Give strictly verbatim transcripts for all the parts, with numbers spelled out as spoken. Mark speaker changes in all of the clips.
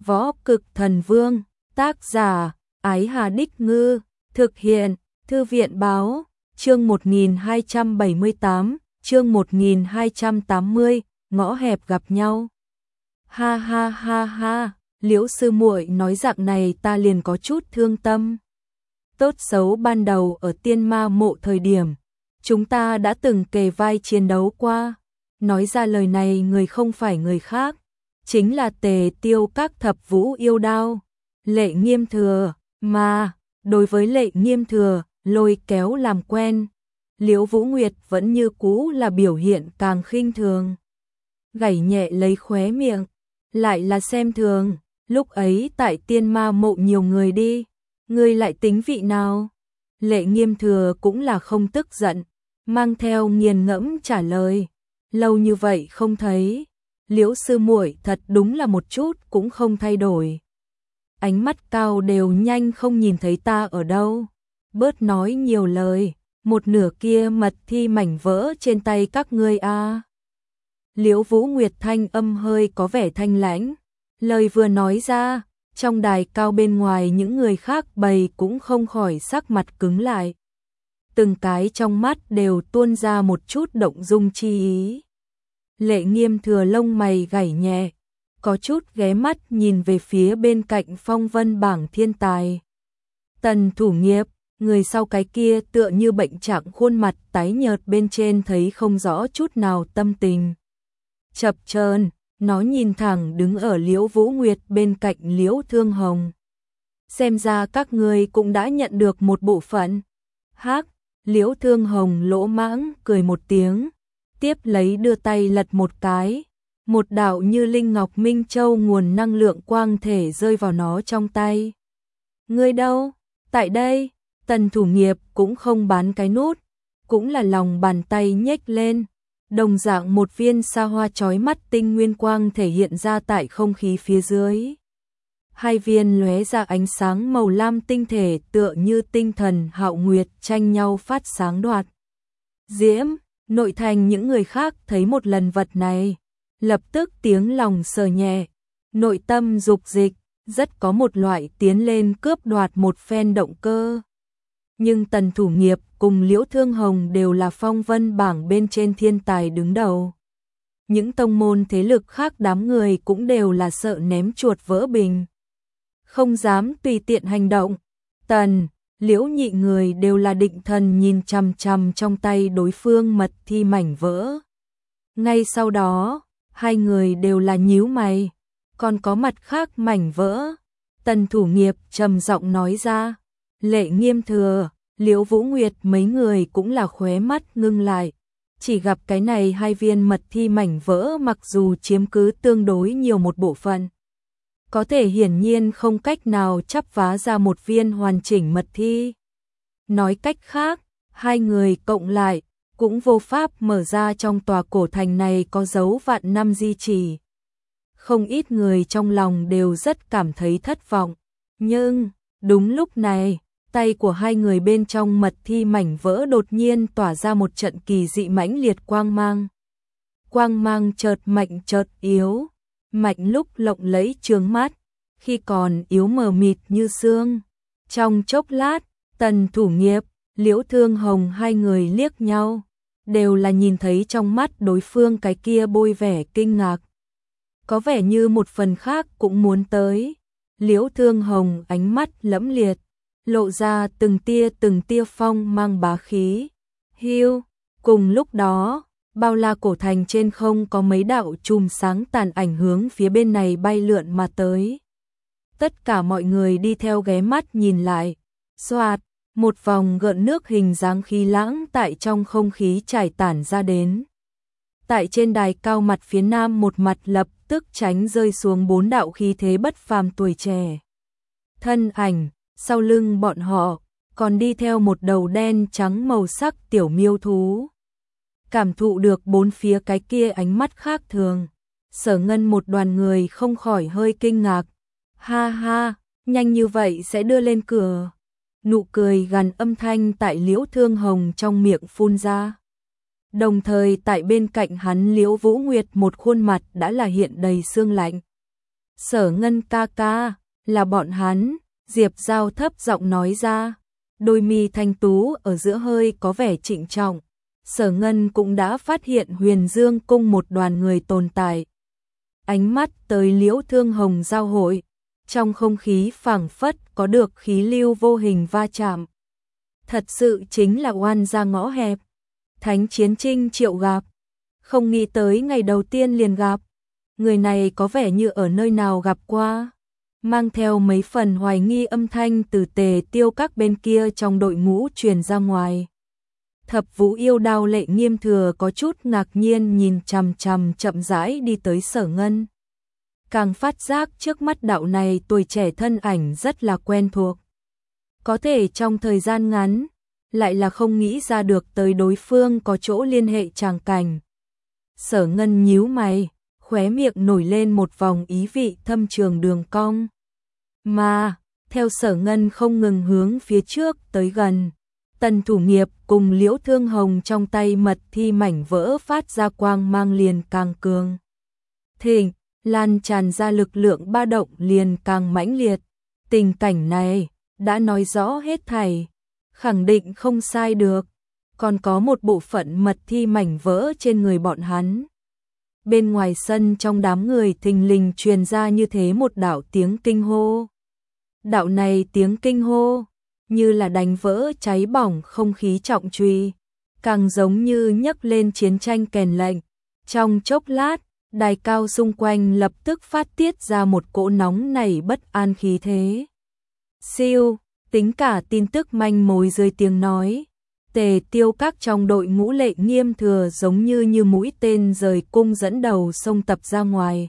Speaker 1: Võ Cực Thần Vương, tác giả, Ái Hà Đích Ngư, thực hiện, Thư viện Báo, chương một nghìn hai trăm bảy mươi tám, chương một nghìn hai trăm tám mươi, ngõ hẹp gặp nhau. Ha ha ha ha, Liễu sư muội nói dạng này ta liền có chút thương tâm. Tốt xấu ban đầu ở Tiên Ma Mộ thời điểm, chúng ta đã từng kề vai chiến đấu qua. Nói ra lời này người không phải người khác, chính là Tề Tiêu Các thập vũ yêu đao, Lệ Nghiêm Thừa, mà đối với Lệ Nghiêm Thừa, lôi kéo làm quen, Liễu Vũ Nguyệt vẫn như cũ là biểu hiện càng khinh thường. Gảy nhẹ lấy khóe miệng, lại là xem thường, lúc ấy tại Tiên Ma Mộ nhiều người đi, ngươi lại tính vị nào? Lệ Nghiêm Thừa cũng là không tức giận, mang theo nghiền ngẫm trả lời, lâu như vậy không thấy, Liễu sư muội thật đúng là một chút cũng không thay đổi. Ánh mắt cao đều nhanh không nhìn thấy ta ở đâu, bớt nói nhiều lời, một nửa kia mật thi mảnh vỡ trên tay các ngươi a. À. Liễu Vũ Nguyệt thanh âm hơi có vẻ thanh lãnh, lời vừa nói ra, trong đài cao bên ngoài những người khác bầy cũng không khỏi sắc mặt cứng lại. Từng cái trong mắt đều tuôn ra một chút động dung chi ý. Lệ Nghiêm Thừa lông mày gảy nhẹ, có chút ghé mắt nhìn về phía bên cạnh phong vân bảng thiên tài. Tần Thủ Nghiệp, người sau cái kia tựa như bệnh trạng khuôn mặt tái nhợt bên trên thấy không rõ chút nào tâm tình. Chập chờn, nó nhìn thẳng đứng ở Liễu Vũ Nguyệt bên cạnh Liễu Thương Hồng. Xem ra các ngươi cũng đã nhận được một bộ phận. Hắc, Liễu Thương Hồng lỗ mãng cười một tiếng, tiếp lấy đưa tay lật một cái, một đạo như linh ngọc minh châu nguồn năng lượng quang thể rơi vào nó trong tay. Ngươi đâu? Tại đây. Tần Thủ Nghiệp cũng không bán cái nút, cũng là lòng bàn tay nhếch lên, đồng dạng một viên sa hoa chói mắt tinh nguyên quang thể hiện ra tại không khí phía dưới. Hai viên lóe ra ánh sáng màu lam tinh thể tựa như tinh thần hạo nguyệt tranh nhau phát sáng đoạt. Diễm, nội thành những người khác thấy một lần vật này, lập tức tiếng lòng sờ nhẹ, nội tâm dục dịch, rất có một loại tiến lên cướp đoạt một phen động cơ. Nhưng Tần Thủ Nghiệp cùng Liễu Thương Hồng đều là phong vân bảng bên trên thiên tài đứng đầu. Những tông môn thế lực khác đám người cũng đều là sợ ném chuột vỡ bình, không dám tùy tiện hành động. Tần, Liễu nhị người đều là định thần nhìn chằm chằm trong tay đối phương mật thi mảnh vỡ. Ngay sau đó, hai người đều là nhíu mày, còn có mặt khác mảnh vỡ. Tần Thủ Nghiệp trầm giọng nói ra, Lệ Nghiêm Thừa, Liễu Vũ Nguyệt mấy người cũng là khóe mắt ngưng lại, chỉ gặp cái này hai viên mật thi mảnh vỡ mặc dù chiếm cứ tương đối nhiều một bộ phận, có thể hiển nhiên không cách nào chắp vá ra một viên hoàn chỉnh mật thi. Nói cách khác, hai người cộng lại, cũng vô pháp mở ra trong tòa cổ thành này có dấu vạn năm di chỉ. Không ít người trong lòng đều rất cảm thấy thất vọng, nhưng, đúng lúc này, tay của hai người bên trong mật thi mảnh vỡ đột nhiên tỏa ra một trận kỳ dị mãnh liệt quang mang. Quang mang chợt mạnh chợt yếu, mạnh lúc lộng lẫy chướng mắt, khi còn yếu mờ mịt như sương. Trong chốc lát, Tần Thủ Nghiệp, Liễu Thương Hồng hai người liếc nhau, đều là nhìn thấy trong mắt đối phương cái kia bôi vẻ kinh ngạc. Có vẻ như một phần khác cũng muốn tới. Liễu Thương Hồng ánh mắt lẫm liệt, lộ ra từng tia từng tia phong mang bá khí. Hiu, cùng lúc đó, bao la cổ thành trên không có mấy đạo chùm sáng tàn ảnh hướng phía bên này bay lượn mà tới. Tất cả mọi người đi theo ghé mắt nhìn lại. Xoạt, một vòng gợn nước hình dáng khí lãng tại trong không khí trải tản ra đến. Tại trên đài cao mặt phía nam một mặt lập tức tránh rơi xuống bốn đạo khí thế bất phàm tuổi trẻ. Thân ảnh, sau lưng bọn họ, còn đi theo một đầu đen trắng màu sắc tiểu miêu thú. Cảm thụ được bốn phía cái kia ánh mắt khác thường, Sở Ngân một đoàn người không khỏi hơi kinh ngạc. Ha ha, nhanh như vậy sẽ đưa lên cửa. Nụ cười gằn âm thanh tại Liễu Thương Hồng trong miệng phun ra. Đồng thời tại bên cạnh hắn Liễu Vũ Nguyệt một khuôn mặt đã là hiện đầy sương lạnh. Sở Ngân ca ca, là bọn hắn, Diệp Giao thấp giọng nói ra, đôi mi thanh tú ở giữa hơi có vẻ trịnh trọng. Sở Ngân cũng đã phát hiện Huyền Dương cung một đoàn người tồn tại. Ánh mắt tới Liễu Thương Hồng giao hội, trong không khí phảng phất có được khí lưu vô hình va chạm. Thật sự chính là oan ra ngõ hẹp. Thánh Chiến Trinh triệu gặp, không nghĩ tới ngày đầu tiên liền gặp. Người này có vẻ như ở nơi nào gặp qua. Mang theo mấy phần hoài nghi âm thanh từ Tề Tiêu các bên kia trong đội ngũ truyền ra ngoài. Thập Vũ Yêu Đao Lệ Nghiêm Thừa có chút ngạc nhiên nhìn chằm chằm chậm rãi đi tới Sở Ngân. Càng phát giác trước mắt đạo này tuổi trẻ thân ảnh rất là quen thuộc. Có thể trong thời gian ngắn, lại là không nghĩ ra được tới đối phương có chỗ liên hệ tràng cảnh. Sở Ngân nhíu mày, khóe miệng nổi lên một vòng ý vị thâm trường đường cong. Mà, theo Sở Ngân không ngừng hướng phía trước tới gần, Tần Thủ Nghiệp cùng Liễu Thương Hồng trong tay mật thi mảnh vỡ phát ra quang mang liền càng cường thịnh, lan tràn ra lực lượng ba động liền càng mãnh liệt. Tình cảnh này đã nói rõ hết thảy, khẳng định không sai được. Còn có một bộ phận mật thi mảnh vỡ trên người bọn hắn. Bên ngoài sân trong đám người thình lình truyền ra như thế một đạo tiếng kinh hô. Đạo này tiếng kinh hô như là đánh vỡ cháy bỏng không khí trọng truy, càng giống như nhấc lên chiến tranh kèn lệnh. Trong chốc lát, đài cao xung quanh lập tức phát tiết ra một cỗ nóng nảy bất an khí thế. Siêu, tính cả tin tức manh mối dưới tiếng nói, Tề Tiêu các trong đội ngũ Lệ Nghiêm Thừa giống như như mũi tên rời cung dẫn đầu xông tập ra ngoài.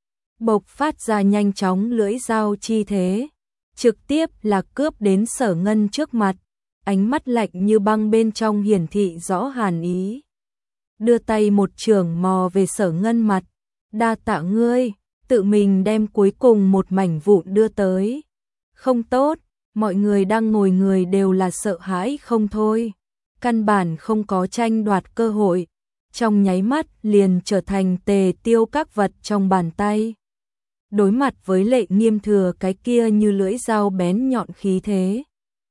Speaker 1: Bộc phát ra nhanh chóng lưỡi dao chi thế, trực tiếp là cướp đến Sở Ngân trước mặt, ánh mắt lạnh như băng bên trong hiển thị rõ hàn ý. Đưa tay một chưởng mò về Sở Ngân mặt, đa tạ ngươi, tự mình đem cuối cùng một mảnh vụn đưa tới. Không tốt, mọi người đang ngồi người đều là sợ hãi không thôi. Căn bản không có tranh đoạt cơ hội, trong nháy mắt liền trở thành Tề Tiêu các vật trong bàn tay. Đối mặt với Lệ Nghiêm Thừa cái kia như lưỡi dao bén nhọn khí thế,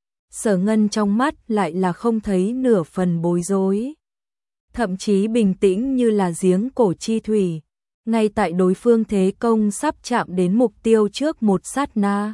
Speaker 1: Sở Ngân trong mắt lại là không thấy nửa phần bối rối, thậm chí bình tĩnh như là giếng cổ chi thủy. Ngay tại đối phương thế công sắp chạm đến mục tiêu trước một sát na,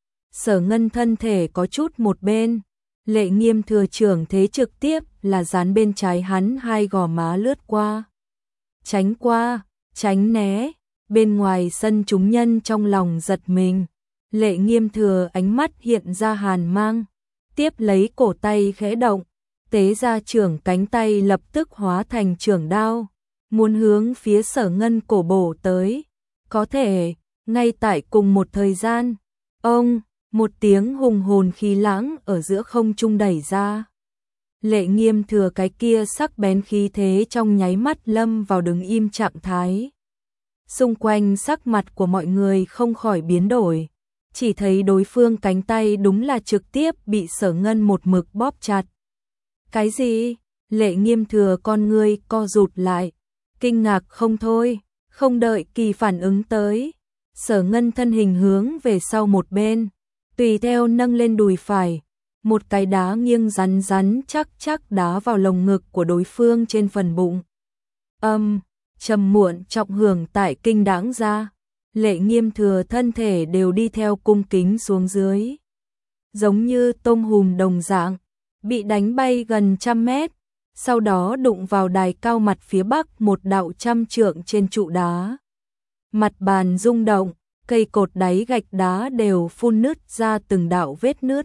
Speaker 1: Sở Ngân thân thể có chút một bên, Lệ Nghiêm Thừa trưởng thế trực tiếp là dán bên trái hắn hai gò má lướt qua. Tránh qua, tránh né, bên ngoài sân chúng nhân trong lòng giật mình. Lệ Nghiêm Thừa ánh mắt hiện ra hàn mang, tiếp lấy cổ tay khẽ động, tế ra trưởng cánh tay lập tức hóa thành trưởng đao, muốn hướng phía Sở Ngân cổ bổ tới. Có thể, ngay tại cùng một thời gian, ông một tiếng hùng hồn khí lãng ở giữa không trung đẩy ra. Lệ Nghiêm Thừa cái kia sắc bén khí thế trong nháy mắt lâm vào đứng im trạng thái. Xung quanh sắc mặt của mọi người không khỏi biến đổi, chỉ thấy đối phương cánh tay đúng là trực tiếp bị Sở Ngân một mực bóp chặt. Cái gì? Lệ Nghiêm Thừa con ngươi co rụt lại, kinh ngạc không thôi, không đợi kỳ phản ứng tới. Sở Ngân thân hình hướng về sau một bên, tùy theo nâng lên đùi phải, một cái đá nghiêng rắn rắn chắc chắc đá vào lồng ngực của đối phương trên phần bụng. Âm, trầm muộn trọng hưởng tại kinh đáng ra, Lệ Nghiêm Thừa thân thể đều đi theo cung kính xuống dưới. Giống như tôm hùm đồng dạng, bị đánh bay gần trăm mét, sau đó đụng vào đài cao mặt phía bắc một đạo trăm trượng trên trụ đá. Mặt bàn rung động, cây cột đáy gạch đá đều phun nứt ra từng đạo vết nứt.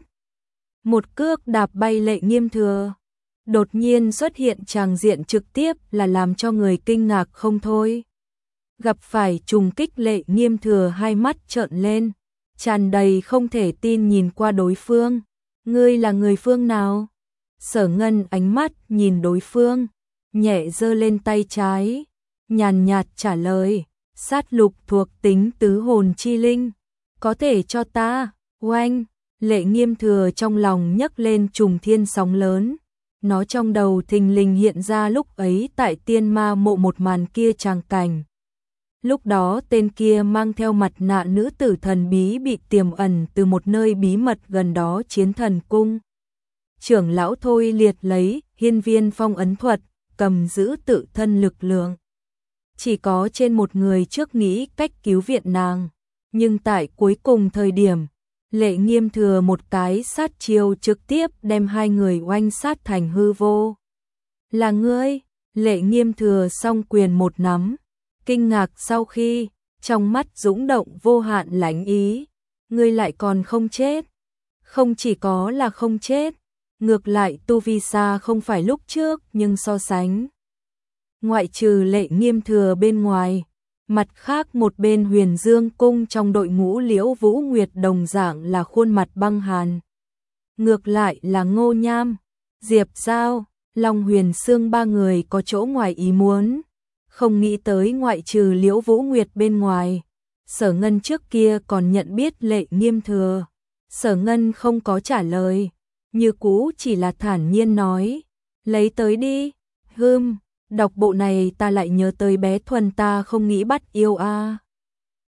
Speaker 1: Một cước đạp bay Lệ Nghiêm Thừa. Đột nhiên xuất hiện tràng diện trực tiếp là làm cho người kinh ngạc không thôi. Gặp phải trùng kích, Lệ Nghiêm Thừa hai mắt trợn lên, tràn đầy không thể tin nhìn qua đối phương. Ngươi là người phương nào? Sở Ngân ánh mắt nhìn đối phương, nhẹ giơ lên tay trái, nhàn nhạt trả lời, sát lục thuộc tính tứ hồn chi linh, có thể cho ta. Oanh, Lệ Nghiêm Thừa trong lòng nhấc lên trùng thiên sóng lớn, nó trong đầu thình lình hiện ra lúc ấy tại Tiên Ma Mộ một màn kia tràng cảnh. Lúc đó tên kia mang theo mặt nạ nữ tử thần bí bị tiềm ẩn từ một nơi bí mật gần đó Chiến Thần Cung. Trưởng lão thôi liệt lấy hiên viên phong ấn thuật, cầm giữ tự thân lực lượng. Chỉ có trên một người trước nghĩ cách cứu viện nàng, nhưng tại cuối cùng thời điểm, Lệ Nghiêm Thừa một cái sát chiêu trực tiếp đem hai người oanh sát thành hư vô. Là ngươi? Lệ Nghiêm Thừa song quyền một nắm, kinh ngạc sau khi, trong mắt dũng động vô hạn lãnh ý. Ngươi lại còn không chết. Không chỉ có là không chết, ngược lại tu vi xa không phải lúc trước nhưng so sánh. Ngoại trừ Lệ Nghiêm Thừa bên ngoài, mặt khác một bên Huyền Dương Cung trong đội ngũ Liễu Vũ Nguyệt đồng dạng là khuôn mặt băng hàn. Ngược lại là Ngô Nham, Diệp Giao, Long Huyền Sương ba người có chỗ ngoài ý muốn. Không nghĩ tới ngoại trừ Liễu Vũ Nguyệt bên ngoài, Sở Ngân trước kia còn nhận biết Lệ Nghiêm Thừa. Sở Ngân không có trả lời, như cũ chỉ là thản nhiên nói, lấy tới đi. Hừm, đọc bộ này ta lại nhớ tới bé Thuần ta không nghĩ bắt yêu a.